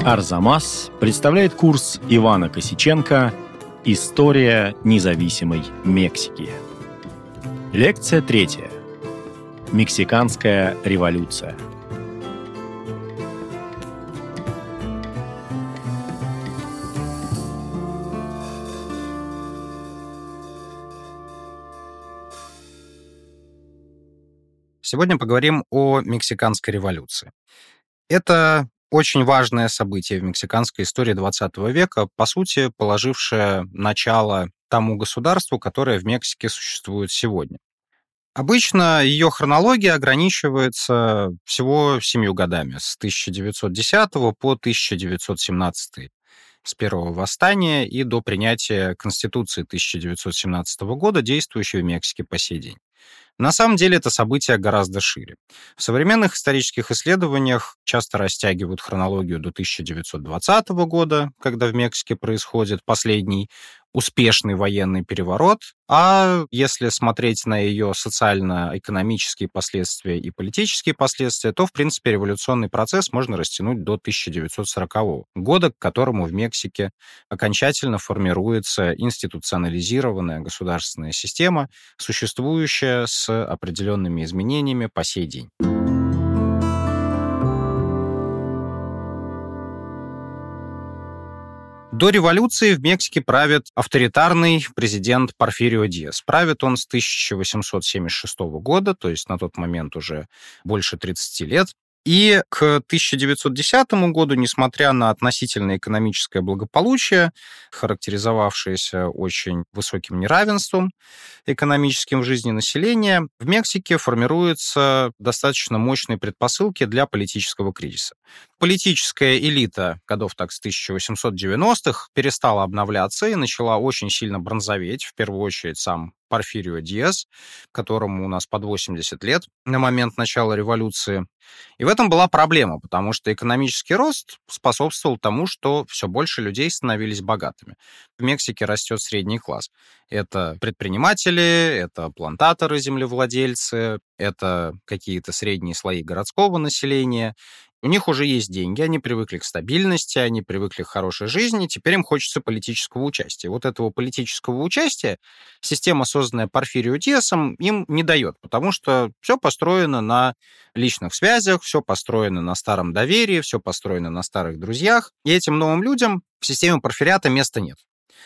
Арзамас представляет курс Ивана Косиченко «История независимой Мексики». Лекция 3. Мексиканская революция. Сегодня поговорим о Мексиканской революции. Это очень важное событие в мексиканской истории XX века, по сути, положившее начало тому государству, которое в Мексике существует сегодня. Обычно ее хронология ограничивается всего 7 годами, с 1910 по 1917, с первого восстания и до принятия Конституции 1917 года, действующей в Мексике по сей день. На самом деле это событие гораздо шире. В современных исторических исследованиях часто растягивают хронологию до 1920 года, когда в Мексике происходит последний успешный военный переворот, а если смотреть на ее социально-экономические последствия и политические последствия, то, в принципе, революционный процесс можно растянуть до 1940 года, к которому в Мексике окончательно формируется институционализированная государственная система, существующая с определенными изменениями по сей день. До революции в Мексике правит авторитарный президент Порфирио Диас. Правит он с 1876 года, то есть на тот момент уже больше 30 лет. И к 1910 году, несмотря на относительное экономическое благополучие, характеризовавшееся очень высоким неравенством экономическим в жизни населения, в Мексике формируются достаточно мощные предпосылки для политического кризиса. Политическая элита годов так с 1890-х перестала обновляться и начала очень сильно бронзоветь, в первую очередь сам Порфирио Диас, которому у нас под 80 лет на момент начала революции. И в этом была проблема, потому что экономический рост способствовал тому, что все больше людей становились богатыми. В Мексике растет средний класс. Это предприниматели, это плантаторы, землевладельцы, это какие-то средние слои городского населения. У них уже есть деньги, они привыкли к стабильности, они привыкли к хорошей жизни, теперь им хочется политического участия. Вот этого политического участия система, созданная Порфирио Диасом, им не дает, потому что все построено на личных связях, все построено на старом доверии, все построено на старых друзьях, и этим новым людям в системе Порфириата места нет.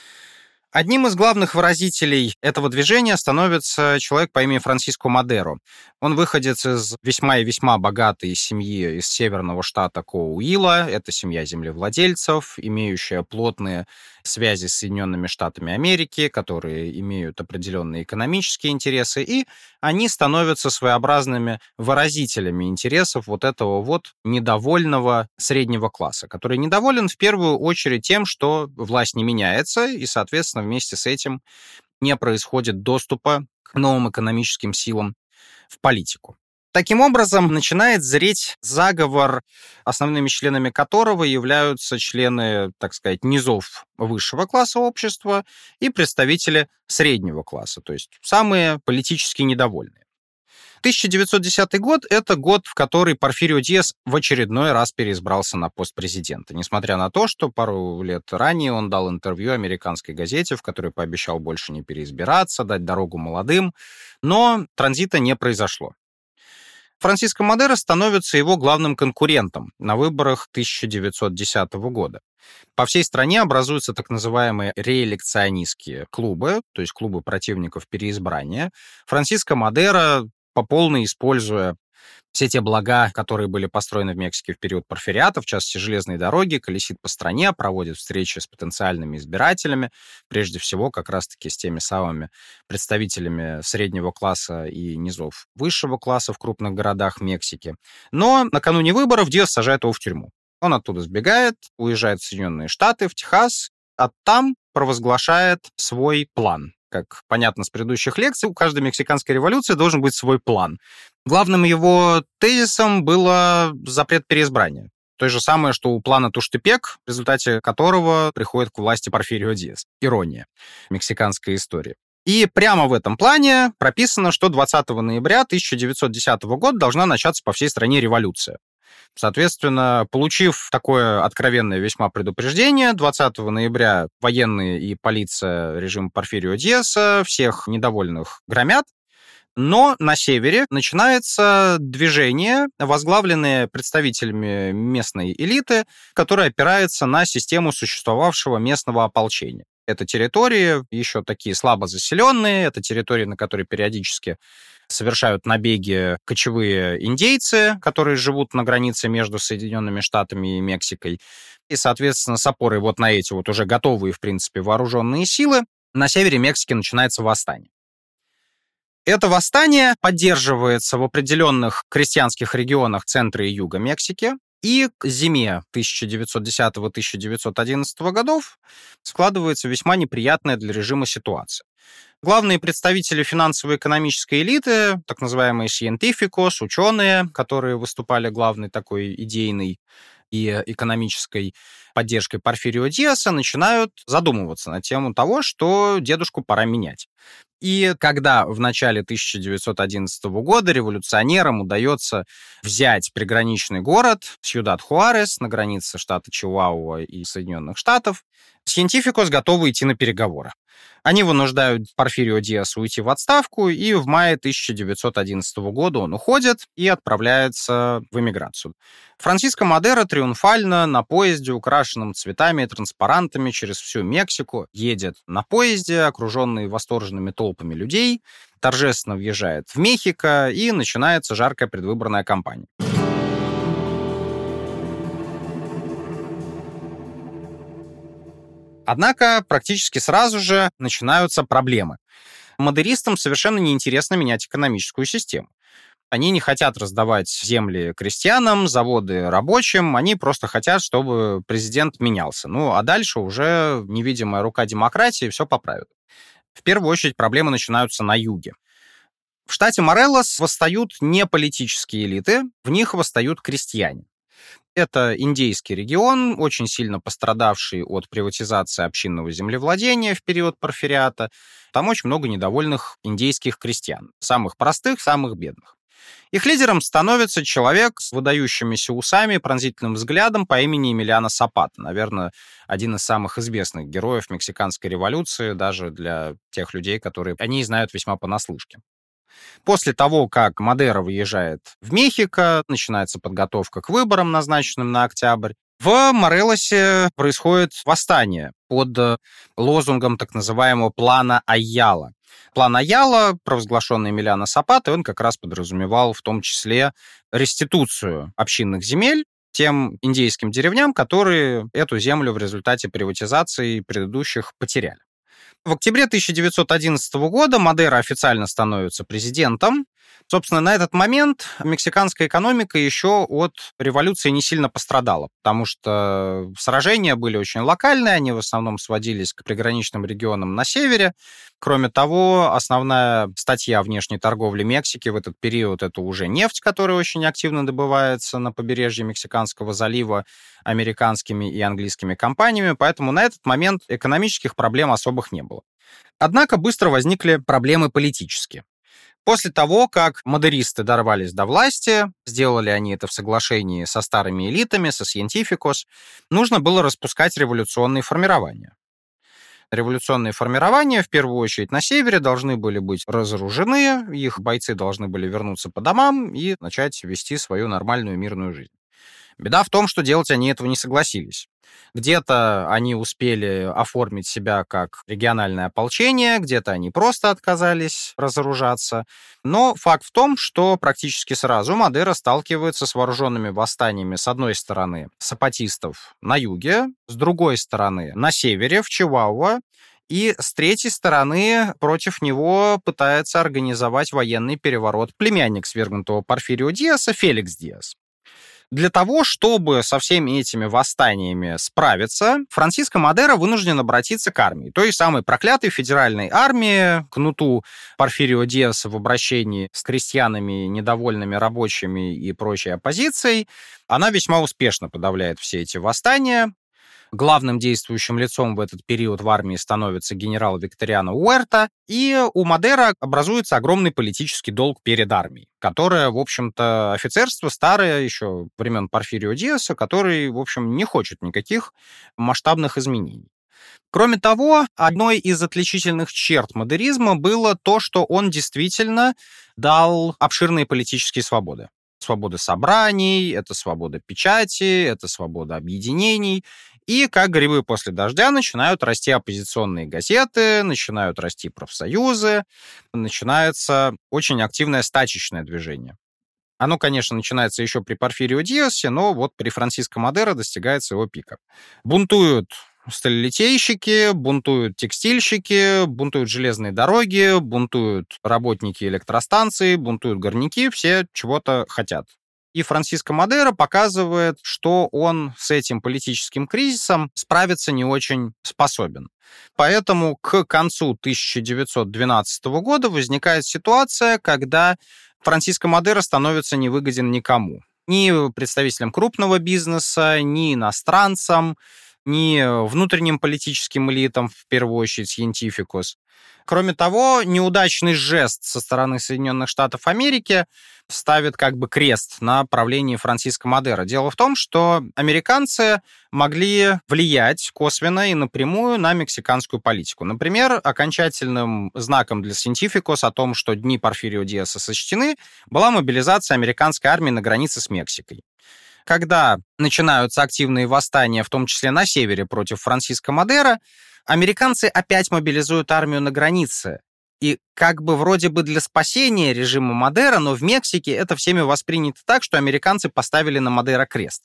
Одним из главных выразителей этого движения становится человек по имени Франсиско Мадеро. Он выходец из весьма и весьма богатой семьи из северного штата Коуила. Это семья землевладельцев, имеющая плотные связи с Соединенными Штатами Америки, которые имеют определенные экономические интересы, и они становятся своеобразными выразителями интересов вот этого вот недовольного среднего класса, который недоволен в первую очередь тем, что власть не меняется, и, соответственно, вместе с этим не происходит доступа к новым экономическим силам в политику. Таким образом, начинает зреть заговор, основными членами которого являются члены, так сказать, низов высшего класса общества и представители среднего класса, то есть самые политически недовольные. 1910 год — это год, в который Порфирио Диас в очередной раз переизбрался на пост президента, несмотря на то, что пару лет ранее он дал интервью американской газете, в которой пообещал больше не переизбираться, дать дорогу молодым, но транзита не произошло. Франсиско Мадеро становится его главным конкурентом на выборах 1910 года. По всей стране образуются так называемые реэлекционистские клубы, то есть клубы противников переизбрания. Франсиско Мадеро, по полной используя все те блага, которые были построены в Мексике в период Порфириата, в частности, железные дороги, колесит по стране, проводит встречи с потенциальными избирателями, прежде всего, как раз-таки с теми самыми представителями среднего класса и низов высшего класса в крупных городах Мексики. Но накануне выборов Диас сажает его в тюрьму. Он оттуда сбегает, уезжает в Соединенные Штаты, в Техас, а там провозглашает свой план. Как понятно с предыдущих лекций, у каждой мексиканской революции должен быть свой план. Главным его тезисом было запрет переизбрания. То же самое, что у плана Туштепек, в результате которого приходит к власти Порфирио Диас. Ирония мексиканской истории. И прямо в этом плане прописано, что 20 ноября 1910 года должна начаться по всей стране революция. Соответственно, получив такое откровенное весьма предупреждение, 20 ноября военные и полиция режима Порфирио Диаса всех недовольных громят, но на севере начинается движение, возглавленное представителями местной элиты, которое опирается на систему существовавшего местного ополчения. Это территории еще такие слабо заселенные, это территории, на которые периодически совершают набеги кочевые индейцы, которые живут на границе между Соединенными Штатами и Мексикой. И, соответственно, с опорой вот на эти вот уже готовые, в принципе, вооруженные силы, на севере Мексики начинается восстание. Это восстание поддерживается в определенных крестьянских регионах центра и юга Мексики, и к зиме 1910-1911 годов складывается весьма неприятная для режима ситуация. Главные представители финансово-экономической элиты, так называемые científicos, ученые, которые выступали главной такой идейной и экономической поддержкой Порфирио Диаса, начинают задумываться на тему того, что дедушку пора менять. И когда в начале 1911 года революционерам удается взять приграничный город Сьюдад-Хуарес на границе штата Чиуауа и Соединенных Штатов, científicos готовы идти на переговоры. Они вынуждают Порфирио Диаса уйти в отставку, и в мае 1911 года он уходит и отправляется в эмиграцию. Франсиско Мадеро триумфально на поезде, украшенном цветами и транспарантами через всю Мексику, едет на поезде, окруженный восторженными толпами людей, торжественно въезжает в Мехико, и начинается жаркая предвыборная кампания. Однако практически сразу же начинаются проблемы. Мадеристам совершенно неинтересно менять экономическую систему. Они не хотят раздавать земли крестьянам, заводы рабочим, они просто хотят, чтобы президент менялся. Ну, а дальше уже невидимая рука демократии все поправит. В первую очередь проблемы начинаются на юге. В штате Морелос восстают не политические элиты, в них восстают крестьяне. Это индейский регион, очень сильно пострадавший от приватизации общинного землевладения в период порфириата. Там очень много недовольных индейских крестьян, самых простых, самых бедных. Их лидером становится человек с выдающимися усами, пронзительным взглядом по имени Эмилиано Сапата. Наверное, один из самых известных героев Мексиканской революции, даже для тех людей, которые о ней знают весьма понаслышке. После того, как Мадеро выезжает в Мехико, начинается подготовка к выборам, назначенным на октябрь, в Морелосе происходит восстание под лозунгом так называемого плана Айяла. План Айяла, провозглашенный Эмилиано Сапатой, он как раз подразумевал в том числе реституцию общинных земель тем индейским деревням, которые эту землю в результате приватизации предыдущих потеряли. В октябре 1911 года Мадеро официально становится президентом. Собственно, на этот момент мексиканская экономика еще от революции не сильно пострадала, потому что сражения были очень локальные, они в основном сводились к приграничным регионам на севере. Кроме того, основная статья внешней торговли Мексики в этот период — это уже нефть, которая очень активно добывается на побережье Мексиканского залива американскими и английскими компаниями, поэтому на этот момент экономических проблем особых не было. Однако быстро возникли проблемы политические. После того, как мадеристы дорвались до власти, сделали они это в соглашении со старыми элитами, со científicos, нужно было распускать революционные формирования. Революционные формирования, в первую очередь на севере, должны были быть разоружены, их бойцы должны были вернуться по домам и начать вести свою нормальную мирную жизнь. Беда в том, что делать они этого не согласились. Где-то они успели оформить себя как региональное ополчение, где-то они просто отказались разоружаться. Но факт в том, что практически сразу Мадеро сталкивается с вооруженными восстаниями, с одной стороны, сапатистов на юге, с другой стороны, на севере, в Чиуауа, и с третьей стороны против него пытается организовать военный переворот племянник свергнутого Порфирио Диаса Феликс Диас. Для того, чтобы со всеми этими восстаниями справиться, Франсиско Мадеро вынужден обратиться к армии, той самой проклятой федеральной армии, кнуту Порфирио Диаса в обращении с крестьянами, недовольными рабочими и прочей оппозицией. Она весьма успешно подавляет все эти восстания. Главным действующим лицом в этот период в армии становится генерал Викториано Уэрта, и у Мадеро образуется огромный политический долг перед армией, которое, в общем-то, офицерство старое еще времен Порфирио Диаса, который, в общем, не хочет никаких масштабных изменений. Кроме того, одной из отличительных черт мадеризма было то, что он действительно дал обширные политические свободы. Свобода собраний, это свобода печати, это свобода объединений. И, как грибы после дождя, начинают расти оппозиционные газеты, начинают расти профсоюзы, начинается очень активное стачечное движение. Оно, конечно, начинается еще при Порфирио Диасе, но вот при Франсиско Мадеро достигается его пика. Бунтуют сталелитейщики, бунтуют текстильщики, бунтуют железные дороги, бунтуют работники электростанций, бунтуют горняки, все чего-то хотят. И Франсиско Мадеро показывает, что он с этим политическим кризисом справиться не очень способен. Поэтому к концу 1912 года возникает ситуация, когда Франсиско Мадеро становится невыгоден никому. Ни представителям крупного бизнеса, ни иностранцам, ни внутренним политическим элитам, в первую очередь, сcientificus. Кроме того, неудачный жест со стороны Соединенных Штатов Америки ставит как бы крест на правлении Франсиско Мадеро. Дело в том, что американцы могли влиять косвенно и напрямую на мексиканскую политику. Например, окончательным знаком для scientificus о том, что дни Порфирио Диаса сочтены, была мобилизация американской армии на границе с Мексикой. Когда начинаются активные восстания, в том числе на севере, против Франсиско Мадеро, американцы опять мобилизуют армию на границе. И как бы вроде бы для спасения режима Мадеро, но в Мексике это всеми воспринято так, что американцы поставили на Мадеро крест.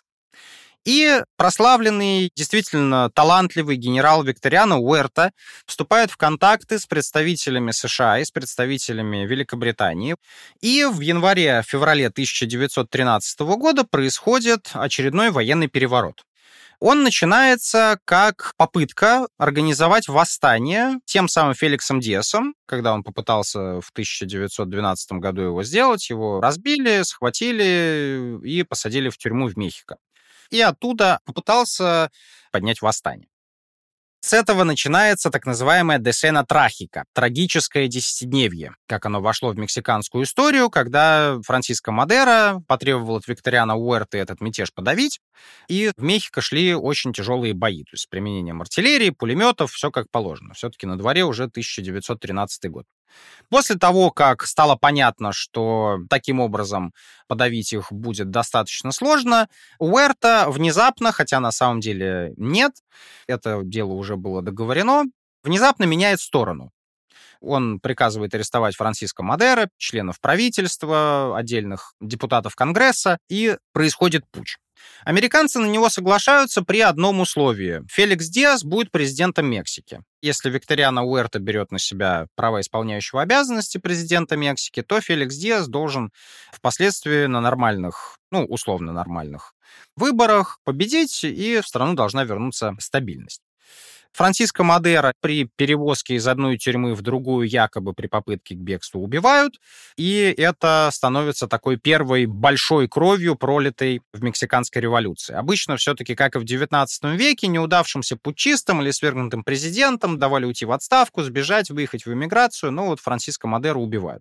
И прославленный, действительно талантливый генерал Викториано Уэрта вступает в контакты с представителями США и с представителями Великобритании. И в январе-феврале 1913 года происходит очередной военный переворот. Он начинается как попытка организовать восстание тем самым Феликсом Диасом, когда он попытался в 1912 году его сделать, его разбили, схватили и посадили в тюрьму в Мехико. И оттуда попытался поднять восстание. С этого начинается так называемая «Десена Трахика» — трагическое десятидневье, как оно вошло в мексиканскую историю, когда Франсиско Мадеро потребовал от Викториано Уэрты этот мятеж подавить, и в Мехико шли очень тяжелые бои, то есть с применением артиллерии, пулеметов, все как положено. Все-таки на дворе уже 1913 год. После того, как стало понятно, что таким образом подавить их будет достаточно сложно, Уэрта внезапно, хотя на самом деле нет, это дело уже было договорено, внезапно меняет сторону. Он приказывает арестовать Франсиско Мадеро, членов правительства, отдельных депутатов Конгресса, и происходит путч. Американцы на него соглашаются при одном условии. Феликс Диас будет президентом Мексики. Если Викториано Уэрта берет на себя права исполняющего обязанности президента Мексики, то Феликс Диас должен впоследствии на нормальных, условно нормальных выборах победить, и в страну должна вернуться стабильность. Франсиско Мадеро при перевозке из одной тюрьмы в другую якобы при попытке к бегству убивают, и это становится такой первой большой кровью, пролитой в мексиканской революции. Обычно все-таки, как и в XIX веке, неудавшимся путчистам или свергнутым президентам давали уйти в отставку, сбежать, выехать в эмиграцию, но вот Франсиско Мадеро убивают.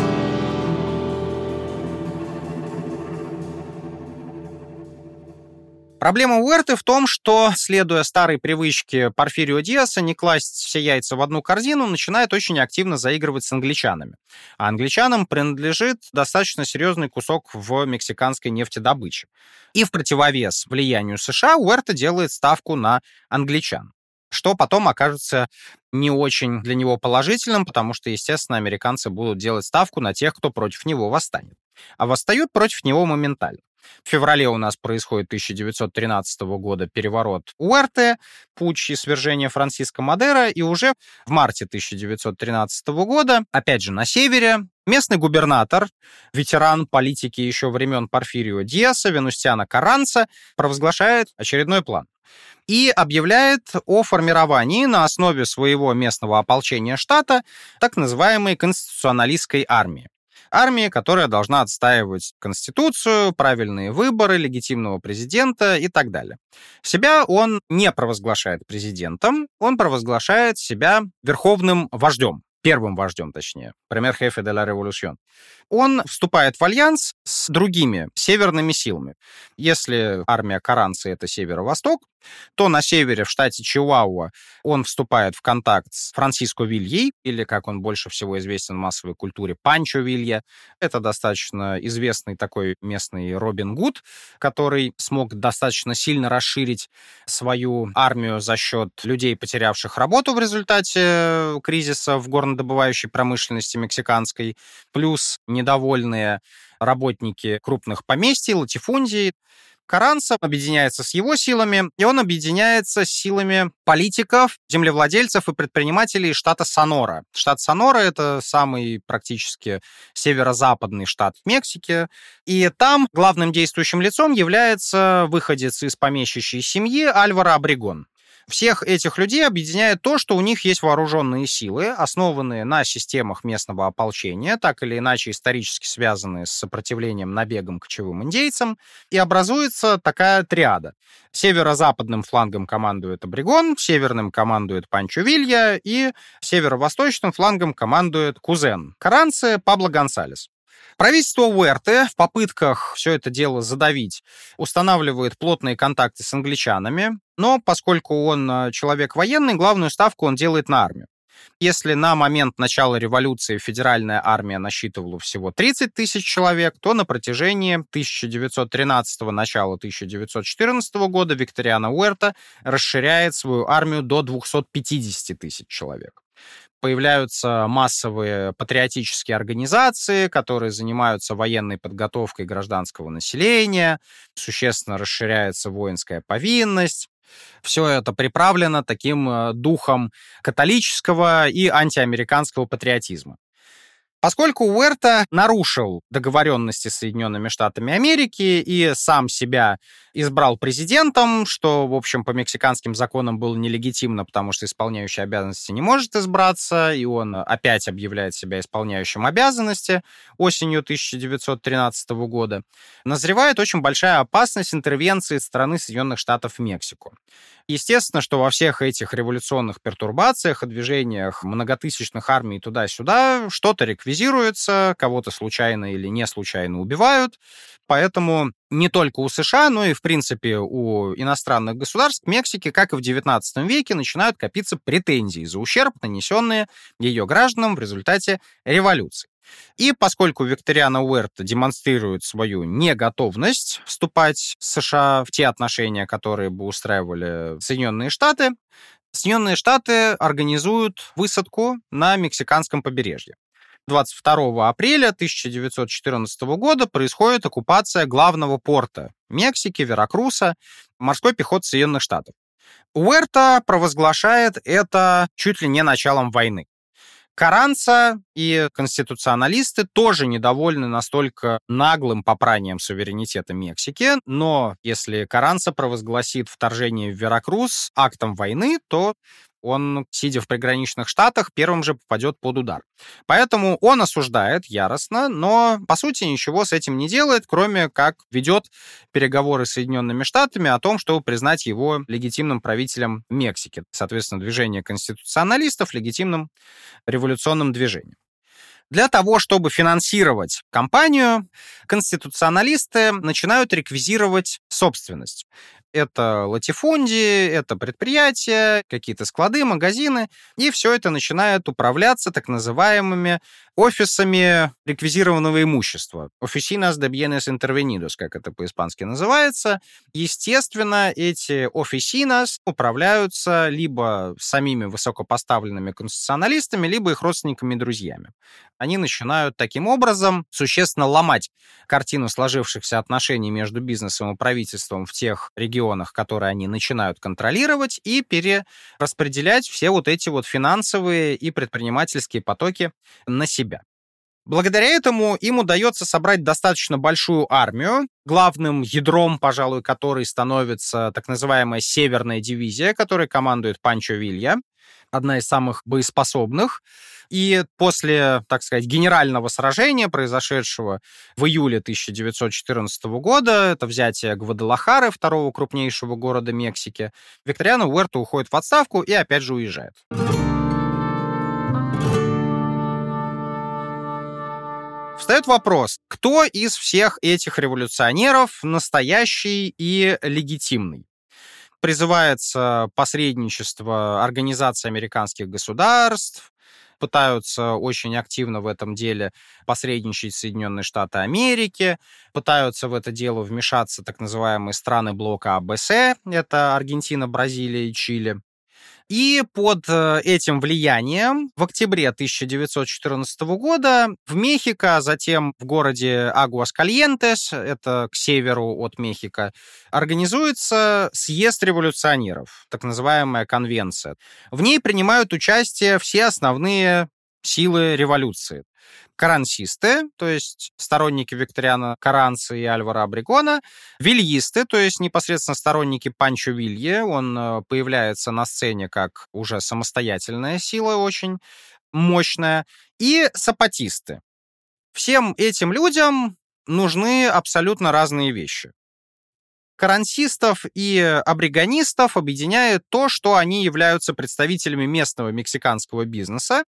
Проблема Уэрты в том, что, следуя старой привычке Порфирио Диаса не класть все яйца в одну корзину, начинает очень активно заигрывать с англичанами. А англичанам принадлежит достаточно серьезный кусок в мексиканской нефтедобыче. И в противовес влиянию США Уэрта делает ставку на англичан, что потом окажется не очень для него положительным, потому что, естественно, американцы будут делать ставку на тех, кто против него восстанет. А восстают против него моментально. В феврале у нас происходит 1913 года переворот Уэрты, путч и свержение Франсиско Мадеро, и уже в марте 1913 года, опять же на севере, местный губернатор, ветеран политики еще времен Порфирио Диаса, Венустиано Карранца, провозглашает очередной план и объявляет о формировании на основе своего местного ополчения штата так называемой конституционалистской армии. армии, которая должна отстаивать конституцию, правильные выборы, легитимного президента и так далее. Себя он не провозглашает президентом, он провозглашает себя верховным вождем. Первым вождем, точнее, «Primer jefe de la revolución». Он вступает в альянс с другими северными силами. Если армия Карранцы — это северо-восток, то на севере, в штате Чиуауа, он вступает в контакт с Франсиско Вильей, или, как он больше всего известен в массовой культуре, Панчо Вилья. Это достаточно известный такой местный Робин Гуд, который смог достаточно сильно расширить свою армию за счет людей, потерявших работу в результате кризиса в горнодобывающей промышленности мексиканской, плюс недовольные работники крупных поместий, латифундий. Карранца объединяется с его силами, и он объединяется с силами политиков, землевладельцев и предпринимателей штата Сонора. Штат Сонора — это самый практически северо-западный штат Мексики, и там главным действующим лицом является выходец из помещичьей семьи Альваро Обрегон. Всех этих людей объединяет то, что у них есть вооруженные силы, основанные на системах местного ополчения, так или иначе исторически связанные с сопротивлением набегам кочевым индейцам, и образуется такая триада. Северо-западным флангом командует Обрегон, северным командует Панчо Вилья, и северо-восточным флангом командует кузен Карранцы Пабло Гонсалес. Правительство Уэрте в попытках все это дело задавить устанавливает плотные контакты с англичанами, но поскольку он человек военный, главную ставку он делает на армию. Если на момент начала революции федеральная армия насчитывала всего 30 тысяч человек, то на протяжении 1913-го, начала 1914 года Викториано Уэрте расширяет свою армию до 250 тысяч человек. Появляются массовые патриотические организации, которые занимаются военной подготовкой гражданского населения, существенно расширяется воинская повинность. Все это приправлено таким духом католического и антиамериканского патриотизма. Поскольку Уэрте нарушил договоренности с Соединенными Штатами Америки и сам себя избрал президентом, что, в общем, по мексиканским законам было нелегитимно, потому что исполняющий обязанности не может избраться, и он опять объявляет себя исполняющим обязанности осенью 1913 года, назревает очень большая опасность интервенции страны Соединенных Штатов в Мексику. Естественно, что во всех этих революционных пертурбациях и движениях многотысячных армий туда-сюда что-то реквизируется, кого-то случайно или не случайно убивают. Поэтому не только у США, но и, в принципе, у иностранных государств к Мексике, как и в XIX веке, начинают копиться претензии за ущерб, нанесенные ее гражданам в результате революции. И поскольку Викториано Уэрте демонстрирует свою неготовность вступать с США в те отношения, которые бы устраивали Соединенные Штаты организуют высадку на мексиканском побережье. 22 апреля 1914 года происходит оккупация главного порта Мексики, Веракруса, морской пехоты Соединенных Штатов. Уэрте провозглашает это чуть ли не началом войны. Карранца и конституционалисты тоже недовольны настолько наглым попранием суверенитета Мексики, но если Карранца провозгласит вторжение в Веракрус актом войны, то он, сидя в приграничных штатах, первым же попадет под удар. Поэтому он осуждает яростно, но, по сути, ничего с этим не делает, кроме как ведет переговоры с Соединенными Штатами о том, чтобы признать его легитимным правителем Мексики. Соответственно, движение конституционалистов легитимным революционным движением. Для того, чтобы финансировать кампанию, конституционалисты начинают реквизировать собственность. Это латифундии, это предприятия, какие-то склады, магазины, и все это начинает управляться так называемыми офисами реквизированного имущества. Oficinas de bienes intervenidos, как это по-испански называется. Естественно, эти oficinas управляются либо самими высокопоставленными конституционалистами, либо их родственниками и друзьями. Они начинают таким образом существенно ломать картину сложившихся отношений между бизнесом и правительством в тех регионах, которые они начинают контролировать, и перераспределять все вот эти вот финансовые и предпринимательские потоки на себя. Благодаря этому им удается собрать достаточно большую армию, главным ядром, пожалуй, которой становится так называемая Северная дивизия, которой командует Панчо Вилья, одна из самых боеспособных И после, так сказать, генерального сражения, произошедшего в июле 1914 года, это взятие Гвадалахары, второго крупнейшего города Мексики, Викториано Уэрта уходит в отставку и опять же уезжает. Встает вопрос, кто из всех этих революционеров настоящий и легитимный? Призывается посредничество Организации американских государств, пытаются очень активно в этом деле посредничать Соединенные Штаты Америки, пытаются в это дело вмешаться так называемые страны блока АБС, это Аргентина, Бразилия и Чили. И под этим влиянием в октябре 1914 года в Мехико, а затем в городе Агуаскальентес, это к северу от Мехико, организуется съезд революционеров, так называемая конвенция. В ней принимают участие все основные силы революции. Карансисты, то есть сторонники Викториано Карранцы и Альвара Обрегона, вильисты, то есть непосредственно сторонники Панчо Вилье, он появляется на сцене как уже самостоятельная сила, очень мощная, и сапатисты. Всем этим людям нужны абсолютно разные вещи. Каррансистов и абрегонистов объединяет то, что они являются представителями местного мексиканского бизнеса.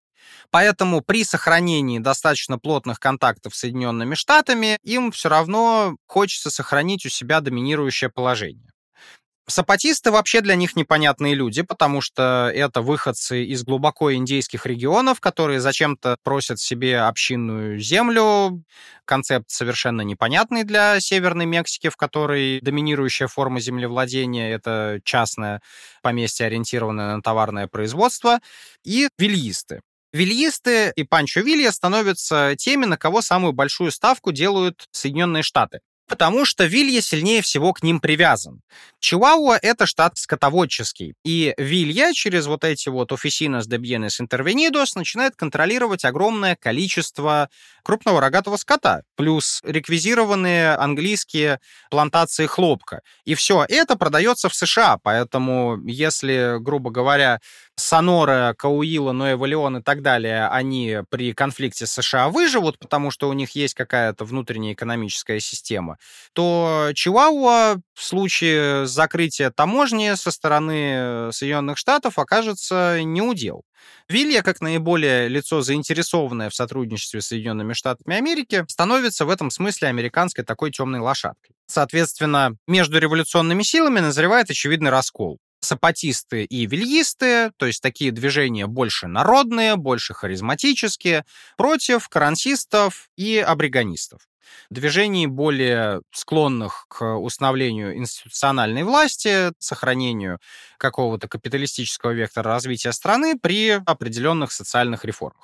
Поэтому при сохранении достаточно плотных контактов с Соединенными Штатами им все равно хочется сохранить у себя доминирующее положение. Сапатисты вообще для них непонятные люди, потому что это выходцы из глубоко индейских регионов, которые зачем-то просят себе общинную землю. Концепт совершенно непонятный для Северной Мексики, в которой доминирующая форма землевладения — это частное поместье, ориентированное на товарное производство, и вильисты. Вильисты и Панчо Вилья становятся теми, на кого самую большую ставку делают Соединенные Штаты. Потому что Вилья сильнее всего к ним привязан. Чиуауа — это штат скотоводческий. И Вилья через вот эти вот Oficinas de Bienes Intervenidos начинает контролировать огромное количество крупного рогатого скота, плюс реквизированные английские плантации хлопка. И все это продается в США, поэтому если, грубо говоря, Сонора, Кауила, Нуэво Леон и так далее, они при конфликте с США выживут, потому что у них есть какая-то внутренняя экономическая система, то Чиуауа в случае закрытия таможни со стороны Соединенных Штатов окажется неудел. Вилья, как наиболее лицо, заинтересованное в сотрудничестве с Соединенными Штатами Америки, становится в этом смысле американской такой темной лошадкой. Соответственно, между революционными силами назревает очевидный раскол. Сапатисты и вильисты, то есть такие движения больше народные, больше харизматические, против каррансистов и абрегонистов. Движений, более склонных к установлению институциональной власти, сохранению какого-то капиталистического вектора развития страны при определенных социальных реформах.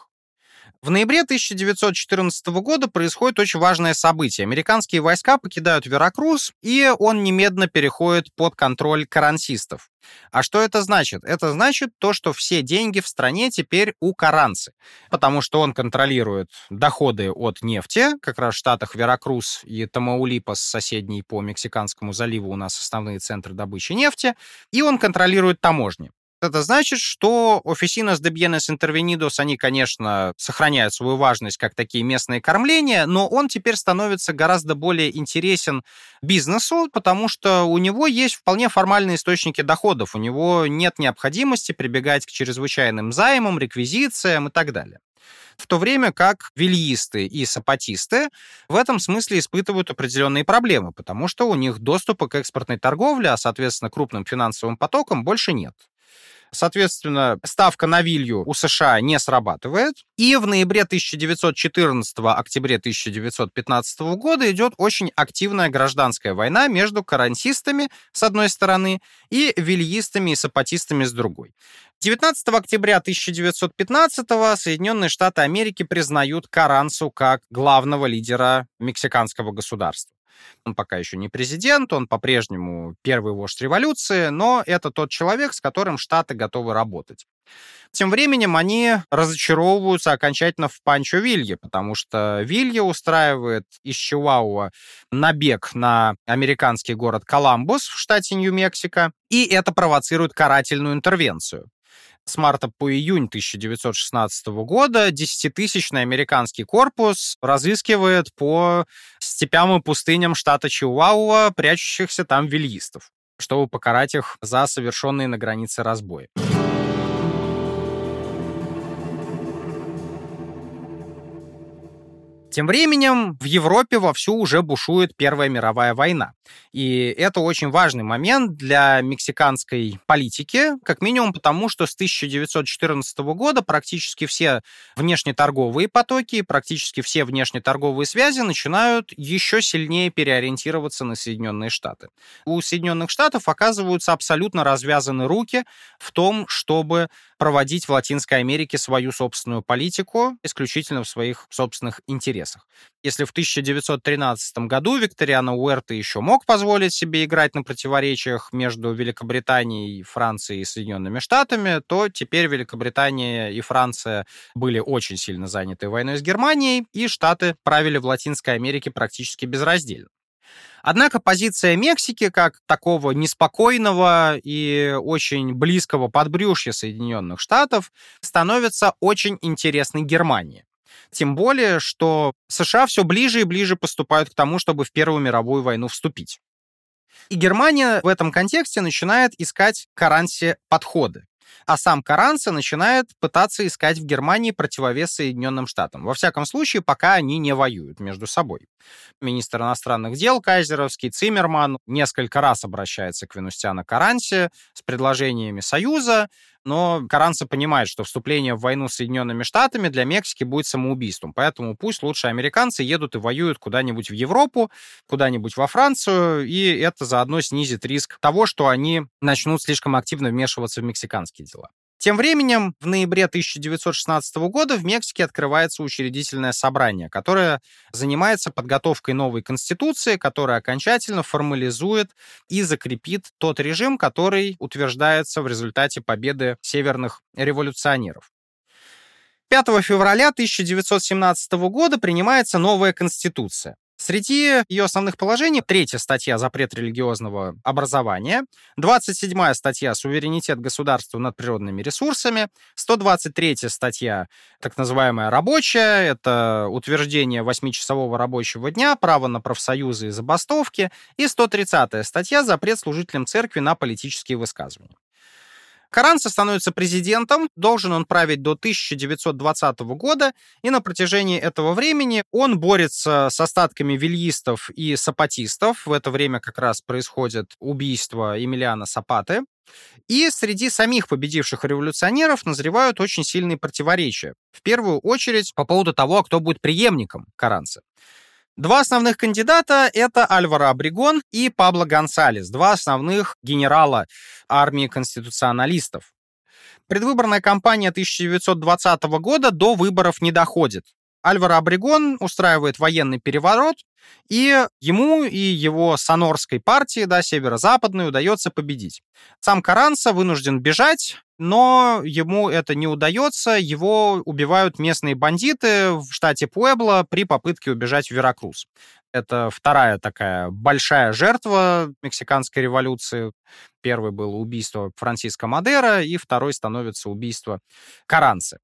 В ноябре 1914 года происходит очень важное событие. Американские войска покидают Веракрус, и он немедленно переходит под контроль каррансистов. А что это значит? Это значит то, что все деньги в стране теперь у Карранцы, потому что он контролирует доходы от нефти, как раз в штатах Веракрус и Тамаулипас, соседние по Мексиканскому заливу у нас основные центры добычи нефти, и он контролирует таможни. Это значит, что Oficinas de Bienes Intervenidos, они, конечно, сохраняют свою важность как такие местные кормления, но он теперь становится гораздо более интересен бизнесу, потому что у него есть вполне формальные источники доходов, у него нет необходимости прибегать к чрезвычайным займам, реквизициям и так далее. В то время как вильисты и сапатисты в этом смысле испытывают определенные проблемы, потому что у них доступа к экспортной торговле, а, соответственно, крупным финансовым потокам больше нет. Соответственно, ставка на Вилью у США не срабатывает. И в ноябре 1914, октябре 1915 года идет очень активная гражданская война между каррансистами, с одной стороны, и вильистами и сапатистами, с другой. 19 октября 1915 Соединенные Штаты Америки признают Каррансу как главного лидера мексиканского государства. Он пока еще не президент, он по-прежнему первый вождь революции, но это тот человек, с которым Штаты готовы работать. Тем временем они разочаровываются окончательно в Панчо Вилье, потому что Вилья устраивает из Чиуауа набег на американский город Коламбус в штате Нью-Мексико, и это провоцирует карательную интервенцию. С марта по июнь 1916 года 10-тысячный американский корпус разыскивает по степям и пустыням штата Чиуауа прячущихся там вильистов, чтобы покарать их за совершенные на границе разбои. Тем временем в Европе вовсю уже бушует Первая мировая война. И это очень важный момент для мексиканской политики, как минимум потому, что с 1914 года практически все внешнеторговые потоки, практически все внешнеторговые связи начинают еще сильнее переориентироваться на Соединенные Штаты. У Соединенных Штатов оказываются абсолютно развязаны руки в том, чтобы проводить в Латинской Америке свою собственную политику исключительно в своих собственных интересах. Если в 1913 году Викториано Уэрта еще мог позволить себе играть на противоречиях между Великобританией, Францией и Соединенными Штатами, то теперь Великобритания и Франция были очень сильно заняты войной с Германией, и Штаты правили в Латинской Америке практически безраздельно. Однако позиция Мексики, как такого неспокойного и очень близкого подбрюшья Соединенных Штатов, становится очень интересной Германии. Тем более, что США все ближе и ближе поступают к тому, чтобы в Первую мировую войну вступить. И Германия в этом контексте начинает искать Каррансе подходы. А сам Каррансе начинает пытаться искать в Германии противовес Соединенным Штатам. Во всяком случае, пока они не воюют между собой. Министр иностранных дел кайзеровский Циммерман несколько раз обращается к Венустиано Каррансе с предложениями союза, но Каррансе понимает, что вступление в войну с Соединенными Штатами для Мексики будет самоубийством, поэтому пусть лучше американцы едут и воюют куда-нибудь в Европу, куда-нибудь во Францию, и это заодно снизит риск того, что они начнут слишком активно вмешиваться в мексиканские дела. Тем временем, в ноябре 1916 года в Мексике открывается учредительное собрание, которое занимается подготовкой новой конституции, которая окончательно формализует и закрепит тот режим, который утверждается в результате победы северных революционеров. 5 февраля 1917 года принимается новая конституция. Среди ее основных положений 3-я статья «Запрет религиозного образования», 27-я статья «Суверенитет государства над природными ресурсами», 123-я статья, так называемая «Рабочая», это утверждение 8-часового рабочего дня, право на профсоюзы и забастовки, и 130-я статья «Запрет служителям церкви на политические высказывания». Каррансе становится президентом, должен он править до 1920 года, и на протяжении этого времени он борется с остатками вильистов и сапатистов. В это время как раз происходит убийство Эмилиано Сапаты. И среди самих победивших революционеров назревают очень сильные противоречия. В первую очередь по поводу того, кто будет преемником Каррансе. Два основных кандидата — это Альваро Обрегон и Пабло Гонсалес, два основных генерала армии конституционалистов. Предвыборная кампания 1920 года до выборов не доходит. Альваро Обрегон устраивает военный переворот, и ему и его сонорской партии, северо-западной, удается победить. Сам Каррансе вынужден бежать, но ему это не удается, его убивают местные бандиты в штате Пуэбло при попытке убежать в Веракрус. Это вторая такая большая жертва мексиканской революции. Первый был убийство Франсиско Мадеро, и второй становится убийство Каррансе.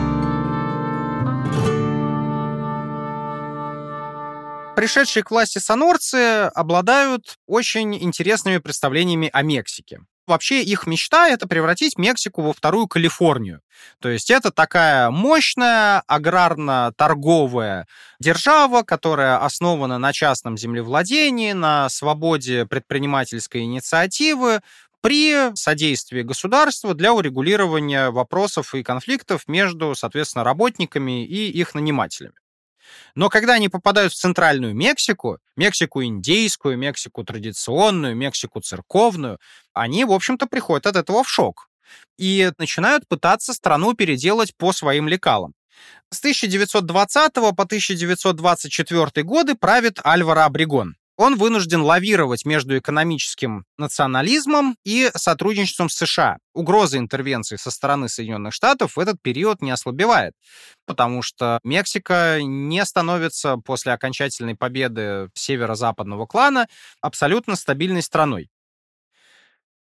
Пришедшие к власти сонорцы обладают очень интересными представлениями о Мексике. Вообще их мечта — это превратить Мексику во вторую Калифорнию. То есть это такая мощная аграрно-торговая держава, которая основана на частном землевладении, на свободе предпринимательской инициативы, при содействии государства для урегулирования вопросов и конфликтов между, соответственно, работниками и их нанимателями. Но когда они попадают в центральную Мексику, Мексику индейскую, Мексику традиционную, Мексику церковную, они, в общем-то, приходят от этого в шок и начинают пытаться страну переделать по своим лекалам. С 1920 по 1924 годы правит Альваро Обрегон. Он вынужден лавировать между экономическим национализмом и сотрудничеством с США. Угроза интервенции со стороны Соединенных Штатов в этот период не ослабевает, потому что Мексика не становится после окончательной победы северо-западного клана абсолютно стабильной страной.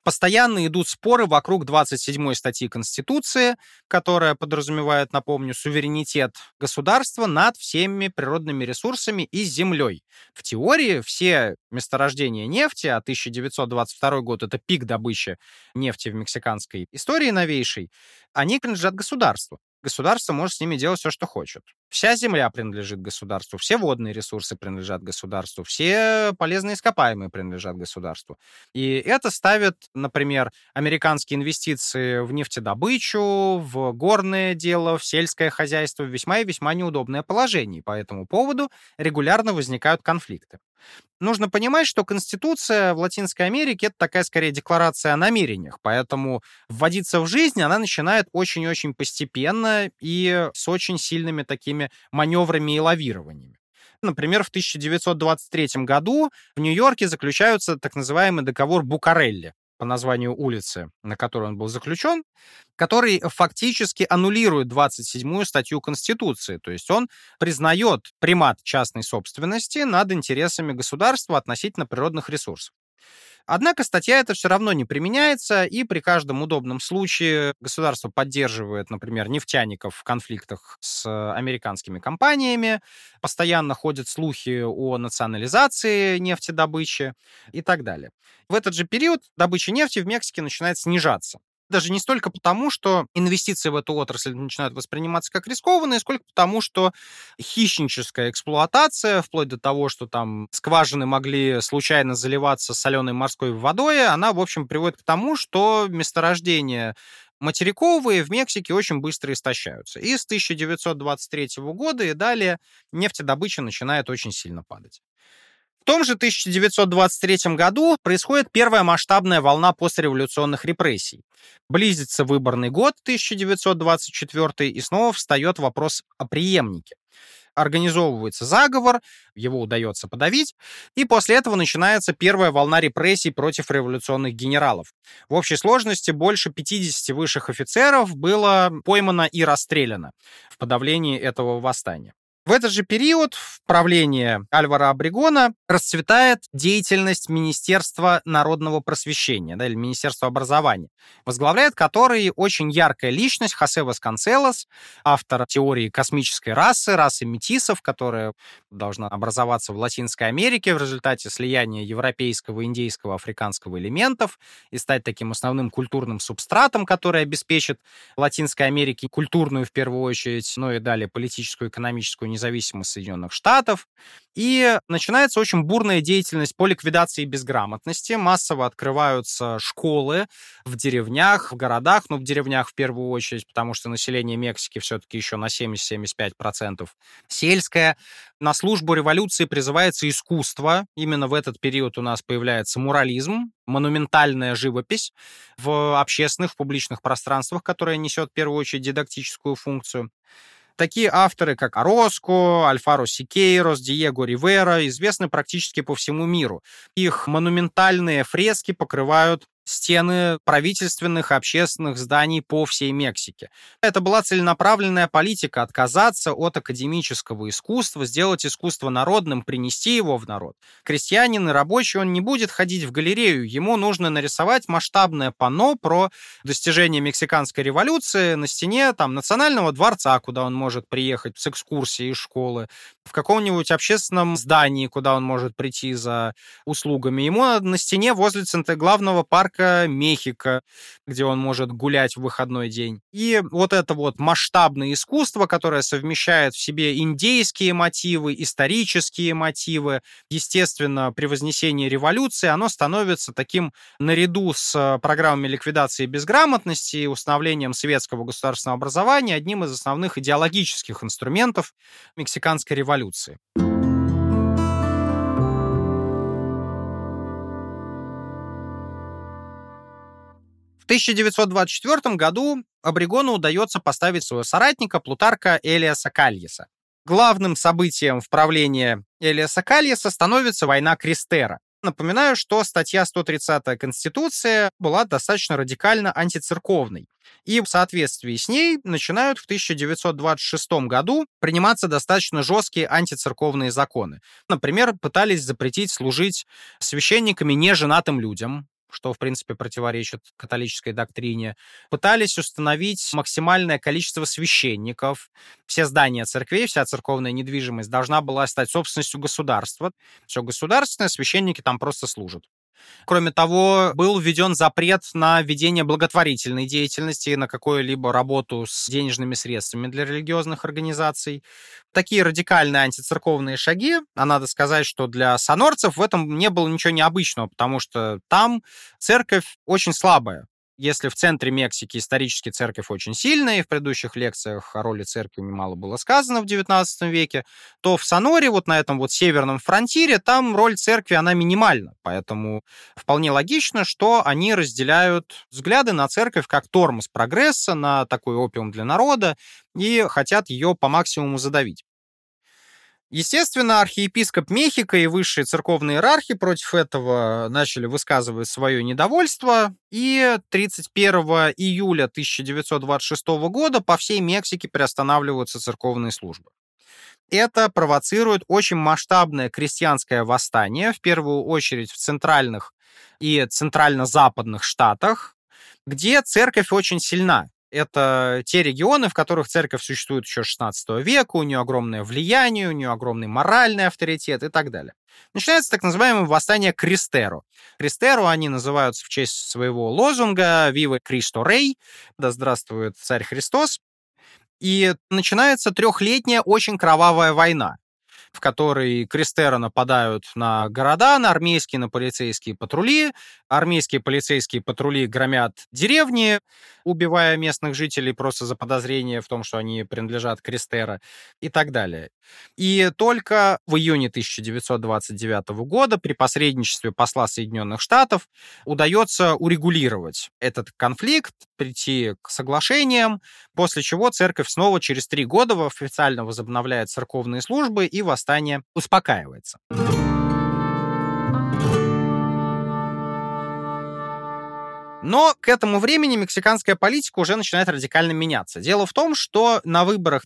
Постоянно идут споры вокруг 27-й статьи Конституции, которая подразумевает, напомню, суверенитет государства над всеми природными ресурсами и землей. В теории все месторождения нефти, а 1922 год — это пик добычи нефти в мексиканской истории новейшей, они принадлежат государству. Государство может с ними делать все, что хочет. Вся земля принадлежит государству, все водные ресурсы принадлежат государству, все полезные ископаемые принадлежат государству. И это ставит, например, американские инвестиции в нефтедобычу, в горное дело, в сельское хозяйство в весьма и весьма неудобное положение. И по этому поводу регулярно возникают конфликты. Нужно понимать, что Конституция в Латинской Америке — это такая, скорее, декларация о намерениях, поэтому вводиться в жизнь она начинает очень-очень постепенно и с очень сильными такими маневрами и лавированиями. Например, в 1923 году в Нью-Йорке заключается так называемый договор Букарелли по названию улицы, на которой он был заключен, который фактически аннулирует 27-ю статью Конституции. То есть он признает примат частной собственности над интересами государства относительно природных ресурсов. Однако статья эта все равно не применяется, и при каждом удобном случае государство поддерживает, например, нефтяников в конфликтах с американскими компаниями, постоянно ходят слухи о национализации нефтедобычи и так далее. В этот же период добыча нефти в Мексике начинает снижаться. Даже не столько потому, что инвестиции в эту отрасль начинают восприниматься как рискованные, сколько потому, что хищническая эксплуатация, вплоть до того, что там скважины могли случайно заливаться соленой морской водой, она, в общем, приводит к тому, что месторождения материковые в Мексике очень быстро истощаются. И с 1923 года и далее нефтедобыча начинает очень сильно падать. В том же 1923 году происходит первая масштабная волна постреволюционных репрессий. Близится выборный год, 1924, и снова встает вопрос о преемнике. Организовывается заговор, его удается подавить, и после этого начинается первая волна репрессий против революционных генералов. В общей сложности больше 50 высших офицеров было поймано и расстреляно в подавлении этого восстания. В этот же период в правлении Альвара Обрегона расцветает деятельность Министерства народного просвещения, или Министерства образования, возглавляет который очень яркая личность Хосе Васконселос, автор теории космической расы метисов, которая должна образоваться в Латинской Америке в результате слияния европейского, индейского, африканского элементов и стать таким основным культурным субстратом, который обеспечит Латинской Америке культурную, в первую очередь, но и далее политическую, экономическую независимость Соединенных Штатов. И начинается очень бурная деятельность по ликвидации безграмотности. Массово открываются школы в деревнях, в городах, в деревнях в первую очередь, потому что население Мексики все-таки еще на 70-75% сельское. На службу революции призывается искусство. Именно в этот период у нас появляется мурализм, монументальная живопись в общественных, в публичных пространствах, которая несет в первую очередь дидактическую функцию. Такие авторы, как Ороско, Альфаро Сикейрос, Диего Ривера, известны практически по всему миру. Их монументальные фрески покрывают стены правительственных и общественных зданий по всей Мексике. Это была целенаправленная политика отказаться от академического искусства, сделать искусство народным, принести его в народ. Крестьянин и рабочий, он не будет ходить в галерею, ему нужно нарисовать масштабное панно про достижения мексиканской революции на стене Национального дворца, куда он может приехать с экскурсией из школы, в каком-нибудь общественном здании, куда он может прийти за услугами. Ему на стене возле главного парка Мехико, где он может гулять в выходной день. И вот это масштабное искусство, которое совмещает в себе индейские мотивы, исторические мотивы, естественно, при вознесении революции, оно становится таким, наряду с программами ликвидации безграмотности и установлением светского государственного образования, одним из основных идеологических инструментов мексиканской революции. В 1924 году Обрегону удается поставить своего соратника Плутарка Элиаса Кальеса. Главным событием в правлении Элиаса Кальеса становится война Кристера. Напоминаю, что статья 130 Конституции была достаточно радикально антицерковной. И в соответствии с ней начинают в 1926 году приниматься достаточно жесткие антицерковные законы. Например, пытались запретить служить священниками неженатым людям. что, в принципе, противоречит католической доктрине. Пытались установить максимальное количество священников. Все здания церквей, вся церковная недвижимость должна была стать собственностью государства. Все государственное, священники там просто служат. Кроме того, был введен запрет на ведение благотворительной деятельности, на какую-либо работу с денежными средствами для религиозных организаций. Такие радикальные антицерковные шаги, а надо сказать, что для сонорцев в этом не было ничего необычного, потому что там церковь очень слабая. Если в центре Мексики исторически церковь очень сильная, и в предыдущих лекциях о роли церкви немало было сказано в XIX веке, то в Соноре, вот на этом вот северном фронтире, там роль церкви, она минимальна. Поэтому вполне логично, что они разделяют взгляды на церковь как тормоз прогресса, на такой опиум для народа, и хотят ее по максимуму задавить. Естественно, архиепископ Мехико и высшие церковные иерархи против этого начали высказывать свое недовольство, и 31 июля 1926 года по всей Мексике приостанавливаются церковные службы. Это провоцирует очень масштабное крестьянское восстание, в первую очередь в центральных и центрально-западных штатах, где церковь очень сильна. Это те регионы, в которых церковь существует еще с XVI века, у нее огромное влияние, у нее огромный моральный авторитет и так далее. Начинается так называемое восстание Кристеро. Кристеро они называются в честь своего лозунга «Viva Cristo Rey», «Да здравствует царь Христос». И начинается трехлетняя очень кровавая война, в которой Кристеро нападают на города, на армейские, на полицейские патрули. Армейские полицейские патрули громят деревни, убивая местных жителей просто за подозрение в том, что они принадлежат Кристеро и так далее. И только в июне 1929 года при посредничестве посла Соединенных Штатов удается урегулировать этот конфликт, прийти к соглашениям, после чего церковь снова через 3 года официально возобновляет церковные службы, и восстание успокаивается. Но к этому времени мексиканская политика уже начинает радикально меняться. Дело в том, что на выборах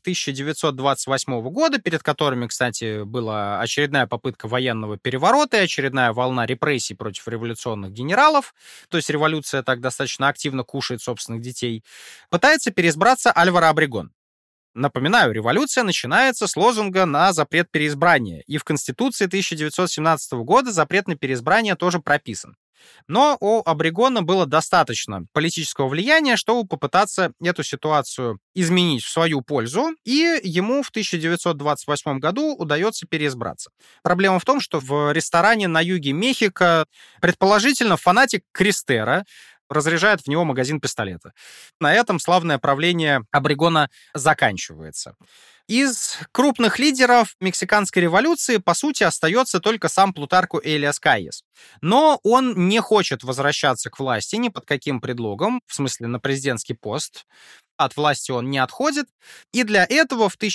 1928 года, перед которыми, кстати, была очередная попытка военного переворота и очередная волна репрессий против революционных генералов, то есть революция так достаточно активно кушает собственных детей, пытается переизбраться Альваро Обрегон. Напоминаю, революция начинается с лозунга на запрет переизбрания, и в Конституции 1917 года запрет на переизбрание тоже прописан. Но у Обрегона было достаточно политического влияния, чтобы попытаться эту ситуацию изменить в свою пользу, и ему в 1928 году удается переизбраться. Проблема в том, что в ресторане на юге Мехико, предположительно, фанатик Кристеро разряжает в него магазин пистолета. На этом славное правление Обрегона заканчивается. Из крупных лидеров мексиканской революции, по сути, остается только сам Плутарко Элиас Кальес. Но он не хочет возвращаться к власти ни под каким предлогом, в смысле на президентский пост. От власти он не отходит. И для этого в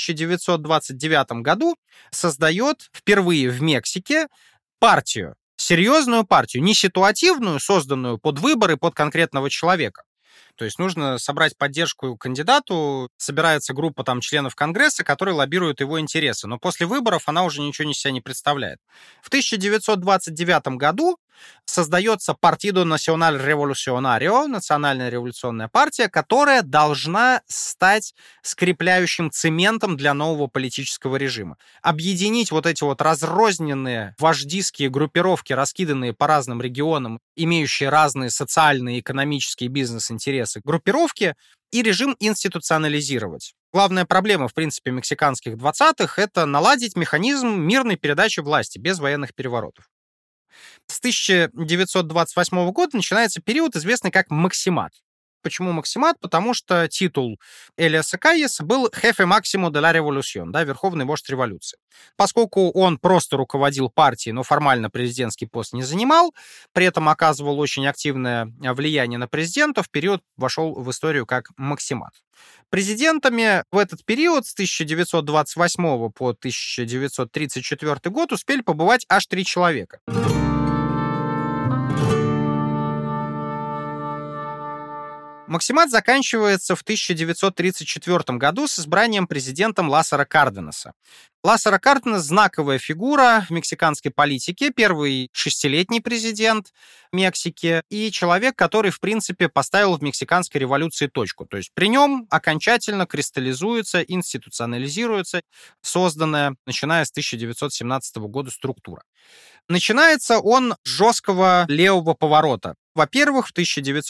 1929 году создает впервые в Мексике партию, серьезную партию, не ситуативную, созданную под выборы, под конкретного человека. То есть нужно собрать поддержку кандидату, собирается группа там членов Конгресса, которые лоббируют его интересы, но после выборов она уже ничего из себя не представляет. В 1929 году создается Partido Nacional Revolucionario, Национальная революционная партия, которая должна стать скрепляющим цементом для нового политического режима. Объединить вот эти вот разрозненные вождистские группировки, раскиданные по разным регионам, имеющие разные социальные, экономические, бизнес-интересы группировки, и режим институционализировать. Главная проблема, в принципе, мексиканских 20-х — это наладить механизм мирной передачи власти без военных переворотов. С 1928 года начинается период, известный как Максимат. Почему Максимат? Потому что титул Элиаса Кальеса был «Jefe máximo de la revolución», да, верховный вождь революции. Поскольку он просто руководил партией, но формально президентский пост не занимал, при этом оказывал очень активное влияние на президента, в период вошел в историю как Максимат. Президентами в этот период с 1928 по 1934 год успели побывать аж 3 человека. Максимат заканчивается в 1934 году с избранием президентом Ласаро Карденаса. Ласаро Карденас — знаковая фигура в мексиканской политике, первый шестилетний президент Мексики и человек, который, в принципе, поставил в мексиканской революции точку. То есть при нем окончательно кристаллизуется, институционализируется созданная, начиная с 1917 года, структура. Начинается он с жесткого левого поворота. Во-первых, в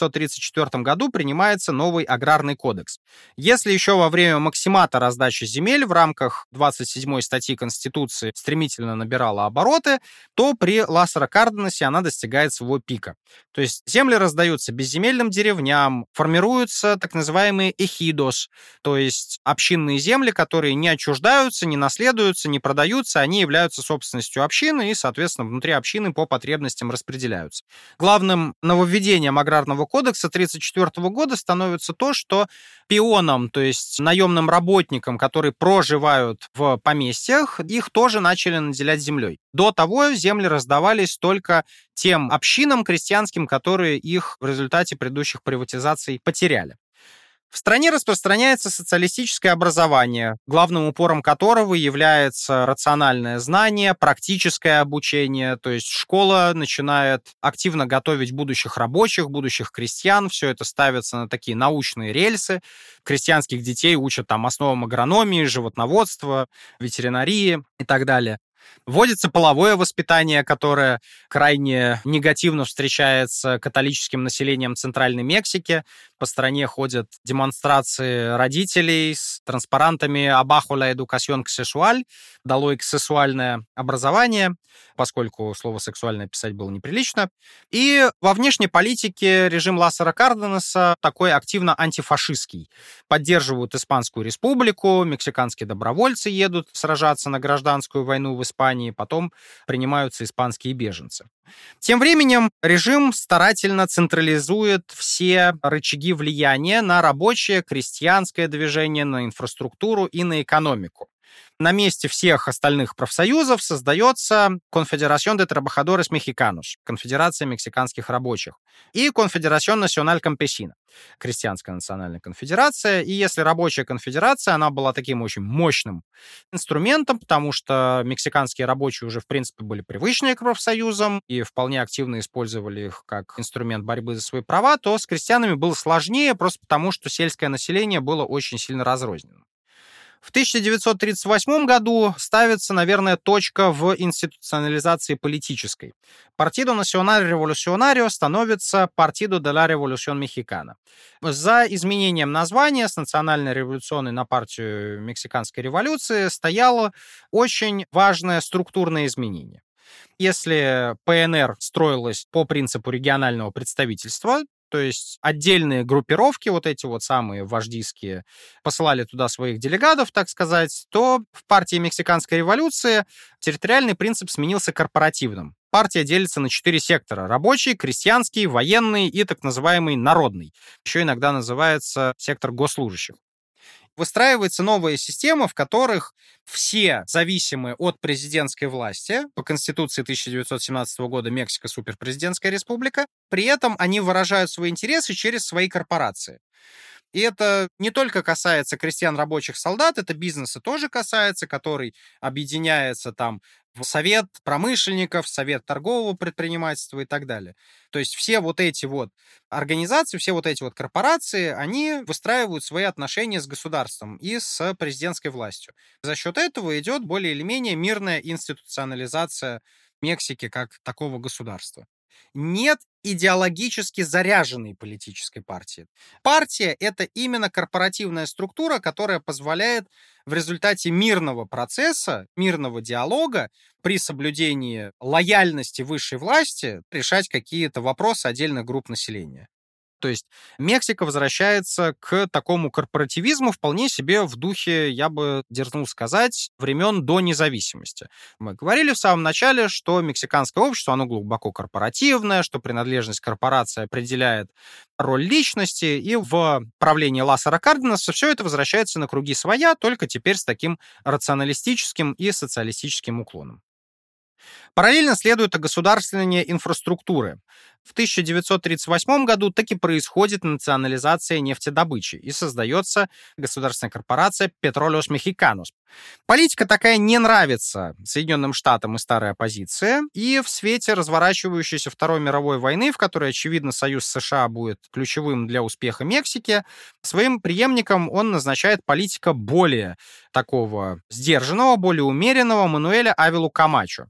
1934 году принимается новый аграрный кодекс. Если еще во время Максимата раздача земель в рамках 27-й статьи Конституции стремительно набирала обороты, то при Ласаро Карденасе она достигает своего пика. То есть земли раздаются безземельным деревням, формируются так называемые эхидос, то есть общинные земли, которые не отчуждаются, не наследуются, не продаются, они являются собственностью общины и, соответственно, внутри общины по потребностям распределяются. Главным нововведением аграрного кодекса 1934 года становится то, что пионам, то есть наемным работникам, которые проживают в поместьях, их тоже начали наделять землей. До того земли раздавались только тем общинам крестьянским, которые их в результате предыдущих приватизаций потеряли. В стране распространяется социалистическое образование, главным упором которого является рациональное знание, практическое обучение, то есть школа начинает активно готовить будущих рабочих, будущих крестьян, все это ставится на такие научные рельсы, крестьянских детей учат там основам агрономии, животноводства, ветеринарии и так далее. Вводится половое воспитание, которое крайне негативно встречается католическим населением Центральной Мексики. По стране ходят демонстрации родителей с транспарантами «Abajo la educación sexual», «Долой сексуальное образование», поскольку слово «сексуальное» писать было неприлично. И во внешней политике режим Ласаро Карденаса такой активно антифашистский. Поддерживают Испанскую республику, мексиканские добровольцы едут сражаться на гражданскую войну в Испании, потом принимаются испанские беженцы. Тем временем режим старательно централизует все рычаги влияния на рабочее, крестьянское движение, на инфраструктуру и на экономику. На месте всех остальных профсоюзов создается Confederación de Trabajadores Mexicanos, Конфедерация мексиканских рабочих, и Confederación Nacional Campesina, Крестьянская национальная конфедерация. И если рабочая конфедерация, она была таким очень мощным инструментом, потому что мексиканские рабочие уже, в принципе, были привычны к профсоюзам и вполне активно использовали их как инструмент борьбы за свои права, то с крестьянами было сложнее, просто потому что сельское население было очень сильно разрознено. В 1938 году ставится, наверное, точка в институционализации политической. Partido Nacional Revolucionario становится Partido de la Revolución Mexicana. За изменением названия с национальной революционной на партию Мексиканской революции стояло очень важное структурное изменение. Если ПНР строилась по принципу регионального представительства, то есть отдельные группировки, вот эти вот самые вождистские, посылали туда своих делегатов, так сказать, то в партии Мексиканской революции территориальный принцип сменился корпоративным. Партия делится на 4 сектора: рабочий, крестьянский, военный и так называемый народный. Еще иногда называется сектор госслужащих. Выстраивается новая система, в которых все зависимые от президентской власти, по Конституции 1917 года Мексика суперпрезидентская республика, при этом они выражают свои интересы через свои корпорации. И это не только касается крестьян, рабочих, солдат, это бизнеса тоже касается, который объединяется там в совет промышленников, совет торгового предпринимательства и так далее. То есть все вот эти вот организации, все вот эти вот корпорации, они выстраивают свои отношения с государством и с президентской властью. За счет этого идет более или менее мирная институционализация Мексики как такого государства. Нет идеологически заряженной политической партии. Партия — это именно корпоративная структура, которая позволяет в результате мирного процесса, мирного диалога, при соблюдении лояльности высшей власти решать какие-то вопросы отдельных групп населения. То есть Мексика возвращается к такому корпоративизму вполне себе в духе, я бы дерзнул сказать, времен до независимости. Мы говорили в самом начале, что мексиканское общество, оно глубоко корпоративное, что принадлежность корпорации определяет роль личности, и в правлении Ласаро Карденаса все это возвращается на круги своя, только теперь с таким рационалистическим и социалистическим уклоном. Параллельно следует огосударствление инфраструктуры. в 1938 году таки происходит национализация нефтедобычи и создается государственная корпорация Petróleos Mexicanos. Политика такая не нравится Соединенным Штатам и старой оппозиции, и в свете разворачивающейся Второй мировой войны, в которой, очевидно, союз США будет ключевым для успеха Мексики, своим преемником он назначает политика более такого сдержанного, более умеренного Мануэля Авилу Камачо.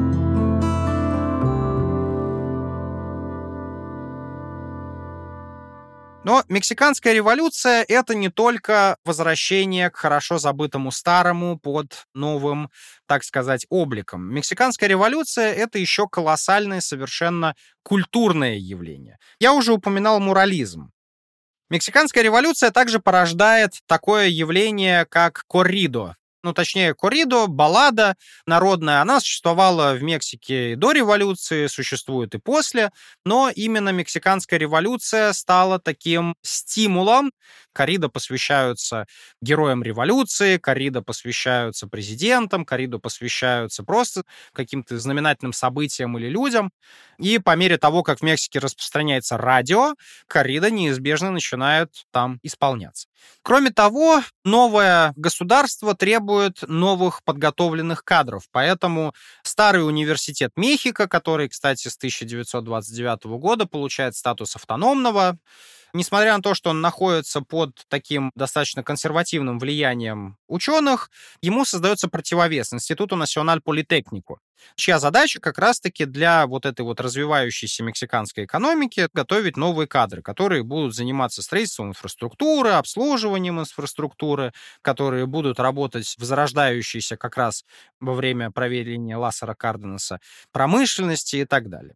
Но мексиканская революция — это не только возвращение к хорошо забытому старому под новым, так сказать, обликом. Мексиканская революция — это еще колоссальное совершенно культурное явление. Я уже упоминал мурализм. Мексиканская революция также порождает такое явление, как корридо. Точнее, корридо, баллада народная, она существовала в Мексике и до революции, существует и после, но именно мексиканская революция стала таким стимулом. Корридо посвящаются героям революции, корридо посвящаются президентам, корридо посвящаются просто каким-то знаменательным событиям или людям. И по мере того, как в Мексике распространяется радио, корридо неизбежно начинают там исполняться. Кроме того, новое государство требует новых подготовленных кадров, поэтому старый университет Мехико, который, кстати, с 1929 года получает статус автономного, несмотря на то, что он находится под таким достаточно консервативным влиянием ученых, ему создается противовес Институту Националь Политехнику, чья задача как раз-таки для вот этой вот развивающейся мексиканской экономики готовить новые кадры, которые будут заниматься строительством инфраструктуры, обслуживанием инфраструктуры, которые будут работать в зарождающейся как раз во время правления Лázaro Кárdenasa промышленности и так далее.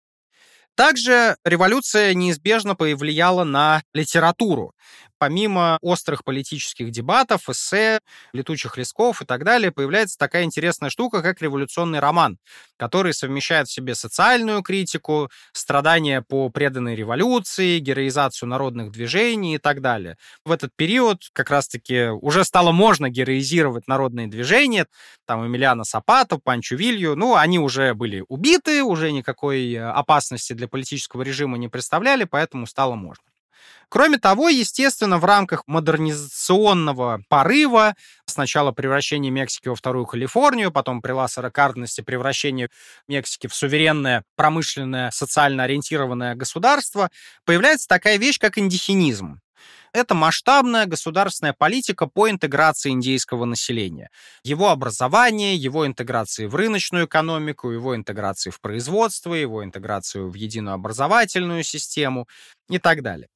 Также революция неизбежно повлияла на литературу. Помимо острых политических дебатов, эссе, летучих листков и так далее, появляется такая интересная штука, как революционный роман, который совмещает в себе социальную критику, страдания по преданной революции, героизацию народных движений и так далее. В этот период как раз-таки уже стало можно героизировать народные движения. Там Эмилиано Сапата, Панчо Вилью, они уже были убиты, уже никакой опасности для политического режима не представляли, поэтому стало можно. Кроме того, естественно, в рамках модернизационного порыва, сначала превращение Мексики во вторую Калифорнию, потом при Лázaro Кárdenaсе превращение Мексики в суверенное, промышленное, социально ориентированное государство, появляется такая вещь, как индихенизм. Это масштабная государственная политика по интеграции индейского населения. Его образование, его интеграции в рыночную экономику, его интеграции в производство, его интеграцию в единую образовательную систему и так далее.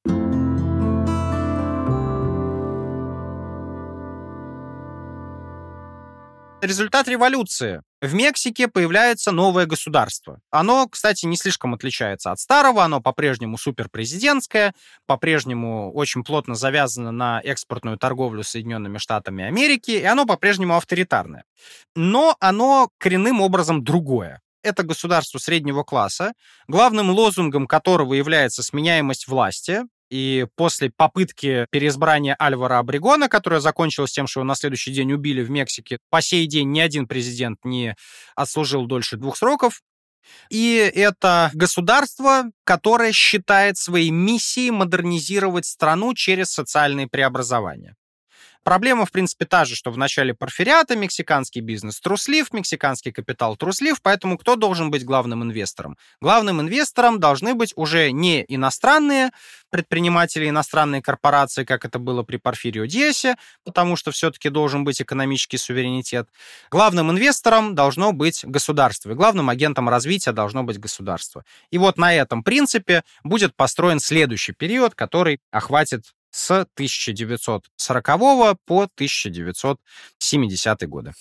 Результат революции. В Мексике появляется новое государство. Оно, кстати, не слишком отличается от старого, оно по-прежнему суперпрезидентское, по-прежнему очень плотно завязано на экспортную торговлю с Соединенными Штатами Америки, и оно по-прежнему авторитарное. Но оно коренным образом другое. Это государство среднего класса, главным лозунгом которого является сменяемость власти. И после попытки переизбрания Альвара Обрегона, которая закончилась тем, что его на следующий день убили в Мексике, по сей день ни один президент не отслужил дольше 2 сроков. И это государство, которое считает своей миссией модернизировать страну через социальные преобразования. Проблема, в принципе, та же, что в начале порфириата: мексиканский бизнес труслив, мексиканский капитал труслив, поэтому кто должен быть главным инвестором? Главным инвестором должны быть уже не иностранные предприниматели, иностранные корпорации, как это было при Порфирио Диасе, потому что все-таки должен быть экономический суверенитет. Главным инвестором должно быть государство, и главным агентом развития должно быть государство. И вот на этом принципе будет построен следующий период, который охватит с 1940 по 1970 годы.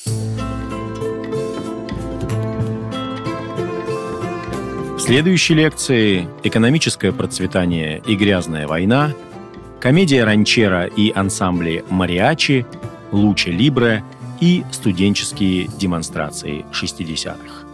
В следующей лекции «Экономическое процветание и грязная война», комедия ранчера и ансамбли мариачи, луча либре и студенческие демонстрации 60-х.